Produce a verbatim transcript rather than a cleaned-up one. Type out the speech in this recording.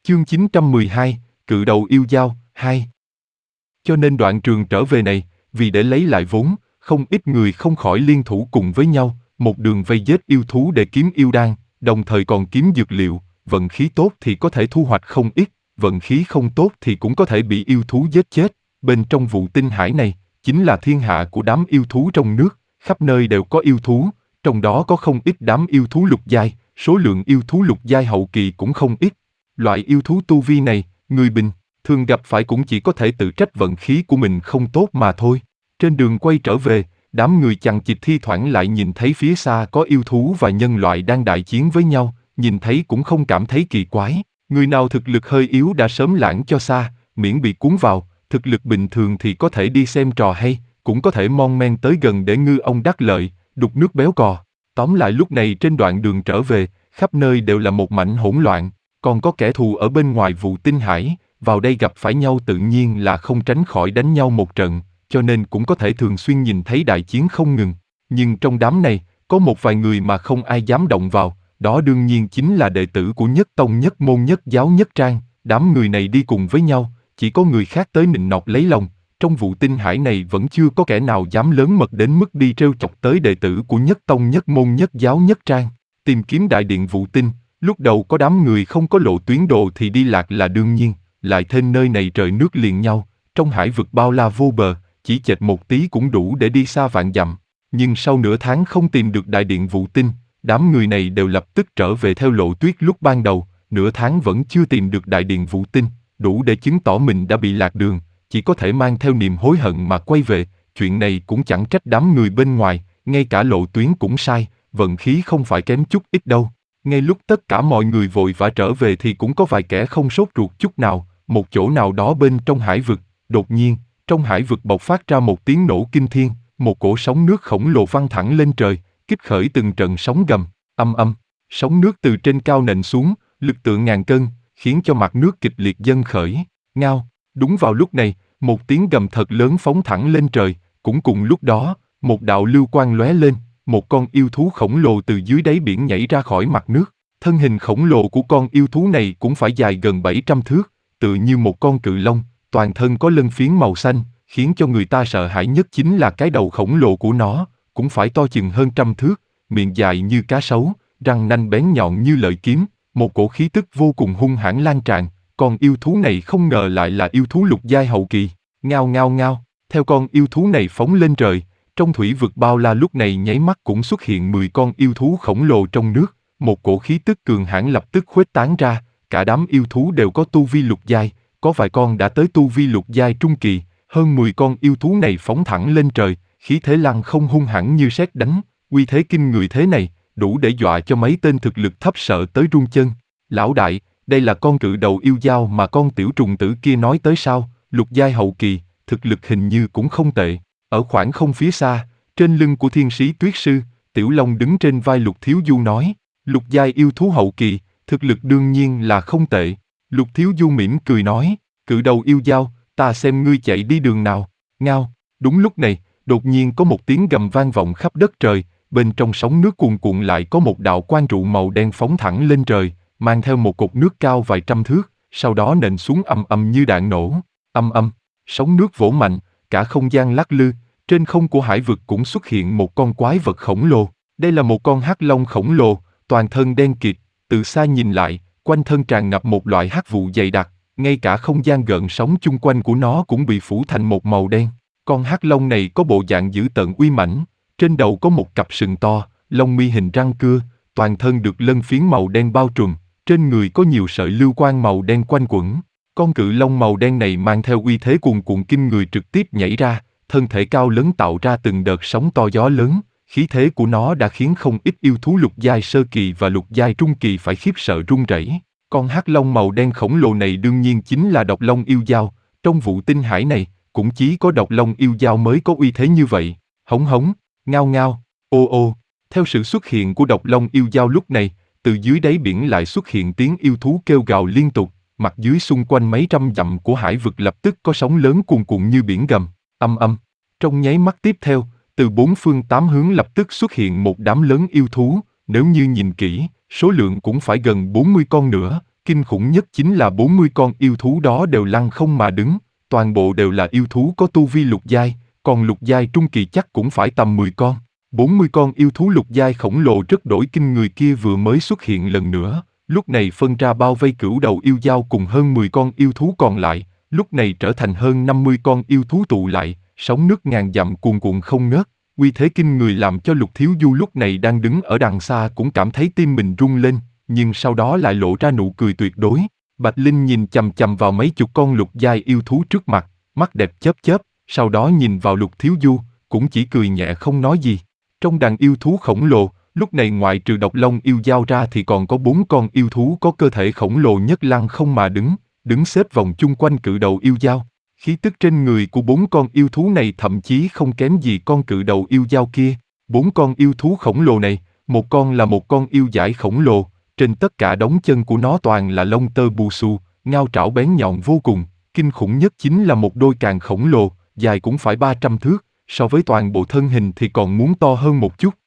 Chương chín trăm mười hai, Cự đầu yêu dao, hai. Cho nên đoạn trường trở về này, vì để lấy lại vốn, không ít người không khỏi liên thủ cùng với nhau, một đường vây giết yêu thú để kiếm yêu đan, đồng thời còn kiếm dược liệu, vận khí tốt thì có thể thu hoạch không ít, vận khí không tốt thì cũng có thể bị yêu thú giết chết. Bên trong vụ tinh hải này, chính là thiên hạ của đám yêu thú trong nước, khắp nơi đều có yêu thú, trong đó có không ít đám yêu thú lục giai, số lượng yêu thú lục giai hậu kỳ cũng không ít. Loại yêu thú tu vi này, người bình thường gặp phải cũng chỉ có thể tự trách vận khí của mình không tốt mà thôi. Trên đường quay trở về, đám người chằng chịt thi thoảng lại nhìn thấy phía xa có yêu thú và nhân loại đang đại chiến với nhau, nhìn thấy cũng không cảm thấy kỳ quái. Người nào thực lực hơi yếu đã sớm lãng cho xa, miễn bị cuốn vào, thực lực bình thường thì có thể đi xem trò hay, cũng có thể mon men tới gần để ngư ông đắc lợi, đục nước béo cò. Tóm lại lúc này trên đoạn đường trở về, khắp nơi đều là một mảnh hỗn loạn, còn có kẻ thù ở bên ngoài vụ tinh hải, vào đây gặp phải nhau tự nhiên là không tránh khỏi đánh nhau một trận, cho nên cũng có thể thường xuyên nhìn thấy đại chiến không ngừng. Nhưng trong đám này, có một vài người mà không ai dám động vào, đó đương nhiên chính là đệ tử của Nhất Tông Nhất Môn Nhất Giáo Nhất Trang. Đám người này đi cùng với nhau, chỉ có người khác tới nịnh nọt lấy lòng. Trong vụ tinh hải này vẫn chưa có kẻ nào dám lớn mật đến mức đi trêu chọc tới đệ tử của Nhất Tông Nhất Môn Nhất Giáo Nhất Trang. Tìm kiếm đại điện vụ tinh, lúc đầu có đám người không có lộ tuyến đồ thì đi lạc là đương nhiên, lại thêm nơi này trời nước liền nhau, trong hải vực bao la vô bờ, chỉ chệch một tí cũng đủ để đi xa vạn dặm. Nhưng sau nửa tháng không tìm được đại điện vụ tinh, đám người này đều lập tức trở về theo lộ tuyết lúc ban đầu, nửa tháng vẫn chưa tìm được đại điện vụ tinh, đủ để chứng tỏ mình đã bị lạc đường, chỉ có thể mang theo niềm hối hận mà quay về. Chuyện này cũng chẳng trách đám người bên ngoài, ngay cả lộ tuyến cũng sai, vận khí không phải kém chút ít đâu. Ngay lúc tất cả mọi người vội vã trở về thì cũng có vài kẻ không sốt ruột chút nào, một chỗ nào đó bên trong hải vực, đột nhiên, trong hải vực bộc phát ra một tiếng nổ kinh thiên, một cỗ sóng nước khổng lồ văng thẳng lên trời, kích khởi từng trận sóng gầm, âm âm, sóng nước từ trên cao nện xuống, lực tượng ngàn cân, khiến cho mặt nước kịch liệt dâng khởi, ngao. Đúng vào lúc này, một tiếng gầm thật lớn phóng thẳng lên trời, cũng cùng lúc đó, một đạo lưu quang lóe lên, một con yêu thú khổng lồ từ dưới đáy biển nhảy ra khỏi mặt nước. Thân hình khổng lồ của con yêu thú này cũng phải dài gần bảy trăm thước, tựa như một con cự long, toàn thân có lân phiến màu xanh, khiến cho người ta sợ hãi nhất chính là cái đầu khổng lồ của nó, cũng phải to chừng hơn trăm thước, miệng dài như cá sấu, răng nanh bén nhọn như lợi kiếm, một cổ khí tức vô cùng hung hãn lan tràn. Con yêu thú này không ngờ lại là yêu thú lục giai hậu kỳ. Ngao ngao ngao, theo con yêu thú này phóng lên trời, trong thủy vực bao la lúc này nháy mắt cũng xuất hiện mười con yêu thú khổng lồ trong nước, một cổ khí tức cường hãn lập tức khuếch tán ra, cả đám yêu thú đều có tu vi lục giai, có vài con đã tới tu vi lục giai trung kỳ, hơn mười con yêu thú này phóng thẳng lên trời, khí thế lăng không hung hãn như sét đánh, uy thế kinh người thế này, đủ để dọa cho mấy tên thực lực thấp sợ tới run chân. Lão đại, đây là con cự đầu yêu dao mà con tiểu trùng tử kia nói tới sao? Lục giai hậu kỳ, thực lực hình như cũng không tệ. Ở khoảng không phía xa, trên lưng của thiên sĩ tuyết sư, Tiểu Long đứng trên vai Lục Thiếu Du nói, lục giai yêu thú hậu kỳ, thực lực đương nhiên là không tệ. Lục Thiếu Du mỉm cười nói, cự đầu yêu dao, ta xem ngươi chạy đi đường nào. Ngao. Đúng lúc này, đột nhiên có một tiếng gầm vang vọng khắp đất trời, bên trong sóng nước cuồn cuộn lại có một đạo quang trụ màu đen phóng thẳng lên trời, mang theo một cột nước cao vài trăm thước, sau đó nện xuống ầm ầm như đạn nổ. Âm âm, sóng nước vỗ mạnh, cả không gian lắc lư, trên không của hải vực cũng xuất hiện một con quái vật khổng lồ. Đây là một con hắc long khổng lồ, toàn thân đen kịt, từ xa nhìn lại, quanh thân tràn ngập một loại hắc vụ dày đặc, ngay cả không gian gợn sóng chung quanh của nó cũng bị phủ thành một màu đen. Con hắc long này có bộ dạng dữ tợn uy mãnh, trên đầu có một cặp sừng to, lông mi hình răng cưa, toàn thân được lân phiến màu đen bao trùm, trên người có nhiều sợi lưu quang màu đen quanh quẩn. Con cự long màu đen này mang theo uy thế cuồn cuộn kinh người trực tiếp nhảy ra, thân thể cao lớn tạo ra từng đợt sóng to gió lớn, khí thế của nó đã khiến không ít yêu thú lục giai sơ kỳ và lục giai trung kỳ phải khiếp sợ run rẩy. Con hắc long màu đen khổng lồ này đương nhiên chính là độc long yêu dao, trong vụ tinh hải này, cũng chỉ có độc long yêu dao mới có uy thế như vậy. Hống hống, ngao ngao, ô ô. Theo sự xuất hiện của độc long yêu dao lúc này, từ dưới đáy biển lại xuất hiện tiếng yêu thú kêu gào liên tục, mặt dưới xung quanh mấy trăm dặm của hải vực lập tức có sóng lớn cuồn cuộn như biển gầm, âm âm. Trong nháy mắt tiếp theo, từ bốn phương tám hướng lập tức xuất hiện một đám lớn yêu thú, nếu như nhìn kỹ, số lượng cũng phải gần bốn mươi con nữa, Kinh khủng nhất chính là bốn mươi con yêu thú đó đều lăng không mà đứng, toàn bộ đều là yêu thú có tu vi lục giai, còn lục giai trung kỳ chắc cũng phải tầm mười con. bốn mươi con yêu thú lục giai khổng lồ rất đổi kinh người kia vừa mới xuất hiện lần nữa, lúc này phân ra bao vây cửu đầu yêu dao cùng hơn mười con yêu thú còn lại, lúc này trở thành hơn năm mươi con yêu thú tụ lại, sóng nước ngàn dặm cuồn cuộn không ngớt, uy thế kinh người làm cho Lục Thiếu Du lúc này đang đứng ở đằng xa cũng cảm thấy tim mình rung lên, nhưng sau đó lại lộ ra nụ cười tuyệt đối. Bạch Linh nhìn chằm chằm vào mấy chục con lục giai yêu thú trước mặt, mắt đẹp chớp chớp, sau đó nhìn vào Lục Thiếu Du, cũng chỉ cười nhẹ không nói gì. Trong đàn yêu thú khổng lồ, lúc này ngoại trừ độc long yêu dao ra thì còn có bốn con yêu thú có cơ thể khổng lồ nhất lăng không mà đứng, đứng xếp vòng chung quanh cự đầu yêu dao. Khí tức trên người của bốn con yêu thú này thậm chí không kém gì con cự đầu yêu dao kia. Bốn con yêu thú khổng lồ này, một con là một con yêu dải khổng lồ, trên tất cả đống chân của nó toàn là lông tơ bù xù, ngao trảo bén nhọn vô cùng, kinh khủng nhất chính là một đôi càng khổng lồ, dài cũng phải ba trăm thước, so với toàn bộ thân hình thì còn muốn to hơn một chút.